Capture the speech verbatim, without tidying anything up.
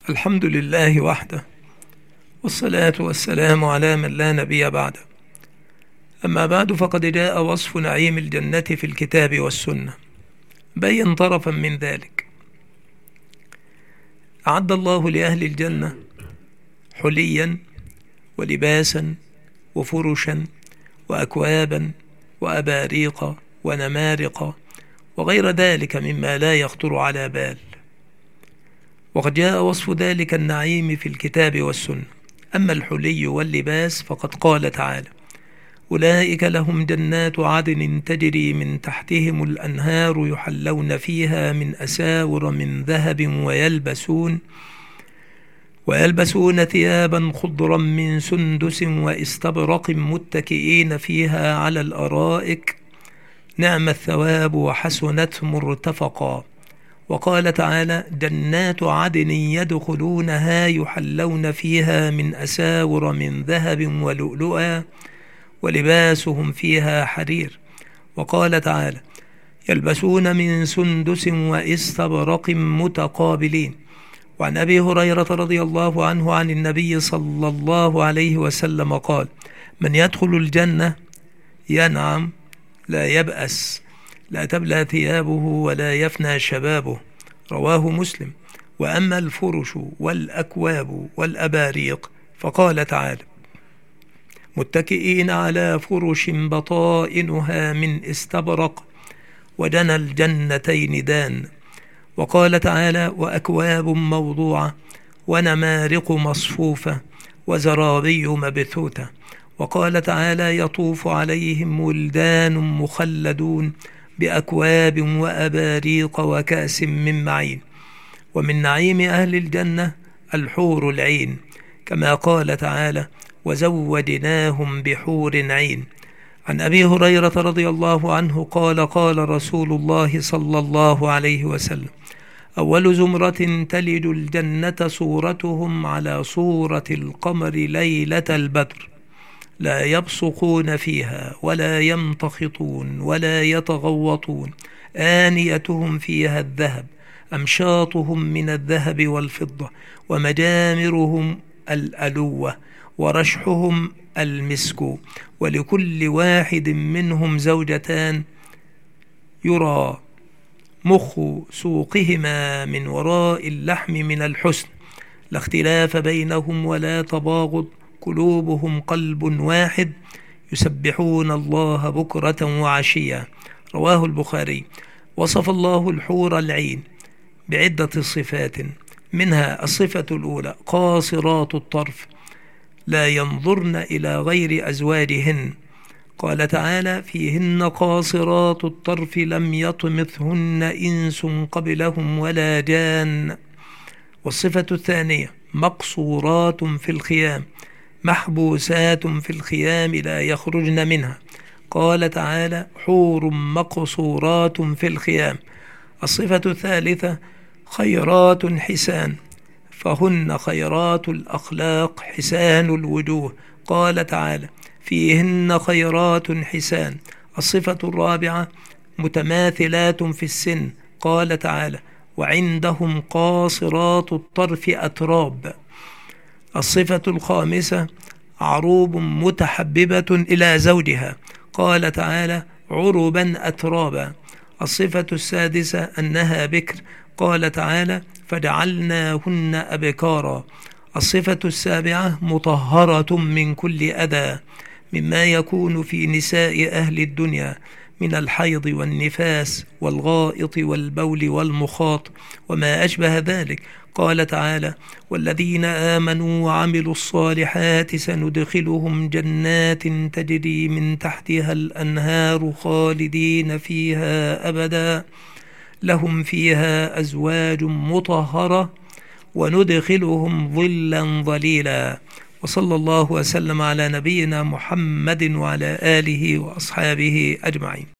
الحمد لله وحده، والصلاة والسلام على من لا نبي بعده. أما بعد، فقد جاء وصف نعيم الجنة في الكتاب والسنة، بين طرفا من ذلك. أعد الله لأهل الجنة حليا ولباسا وفرشا وأكوابا وأباريق ونمارق وغير ذلك مما لا يخطر على بال. وقد جاء وصف ذلك النعيم في الكتاب والسنة. أما الحلي واللباس فقد قال تعالى: أولئك لهم جنات عدن تجري من تحتهم الأنهار يحلون فيها من أساور من ذهب ويلبسون ويلبسون ثيابا خضرا من سندس واستبرق متكئين فيها على الأرائك نعم الثواب وحسنت مرتفقا. وقال تعالى: جنات عدن يدخلونها يحلون فيها من أساور من ذهب ولؤلؤا ولباسهم فيها حرير. وقال تعالى: يلبسون من سندس واستبرق متقابلين. وعن أبي هريرة رضي الله عنه عن النبي صلى الله عليه وسلم قال: من يدخل الجنة ينعم لا يبأس، لا تبلى ثيابه ولا يفنى شبابه. رواه مسلم. وأما الفرش والأكواب والأباريق فقال تعالى: متكئين على فرش بطائنها من استبرق ودنا الجنتين دان. وقال تعالى: وأكواب موضوعة ونمارق مصفوفة وزرابي مبثوثة. وقال تعالى: يطوف عليهم ولدان مخلدون بأكواب وأباريق وكأس من معين. ومن نعيم أهل الجنة الحور العين، كما قال تعالى: وزودناهم بحور عين. عن أبي هريرة رضي الله عنه قال: قال رسول الله صلى الله عليه وسلم: أول زمرة تلج الجنة صورتهم على صورة القمر ليلة البدر، لا يبصقون فيها ولا يمتخطون ولا يتغوطون، آنيتهم فيها الذهب، أمشاطهم من الذهب والفضة، ومجامرهم الألوة، ورشحهم المسك، ولكل واحد منهم زوجتان يرى مخ سوقهما من وراء اللحم من الحسن، لا اختلاف بينهم ولا تباغض، قلوبهم قلب واحد، يسبحون الله بكرة وعشيا. رواه البخاري. وصف الله الحور العين بعدة صفات، منها الصفة الأولى: قاصرات الطرف لا ينظرن إلى غير أزواجهن. قال تعالى: فيهن قاصرات الطرف لم يطمثهن إنس قبلهم ولا جان. والصفة الثانية: مقصورات في الخيام محبوسات في الخيام لا يخرجن منها. قال تعالى: حور مقصورات في الخيام. الصفة الثالثة: خيرات حسان، فهن خيرات الأخلاق حسان الوجوه. قال تعالى: فيهن خيرات حسان. الصفة الرابعة: متماثلات في السن. قال تعالى: وعندهم قاصرات الطرف أتراب. الصفة الخامسة: عروب متحببة إلى زوجها. قال تعالى: عربا أترابا. الصفة السادسة: أنها بكر. قال تعالى: فجعلناهن أبكارا. الصفة السابعة: مطهرة من كل أذى، مما يكون في نساء أهل الدنيا من الحيض والنفاس والغائط والبول والمخاط وما أشبه ذلك. قال تعالى: والذين آمنوا وعملوا الصالحات سندخلهم جنات تجري من تحتها الأنهار خالدين فيها أبدا، لهم فيها أزواج مطهرة وندخلهم ظلا ظليلا. وصلى الله وسلم على نبينا محمد وعلى آله وأصحابه أجمعين.